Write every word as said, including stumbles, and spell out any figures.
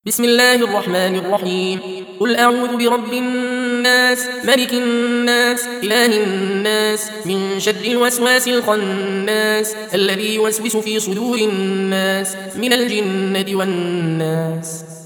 بسم الله الرحمن الرحيم. قل أعوذ برب الناس ملك الناس إله الناس من شر الوسواس الخناس الذي يوسوس في صدور الناس من الجنة والناس.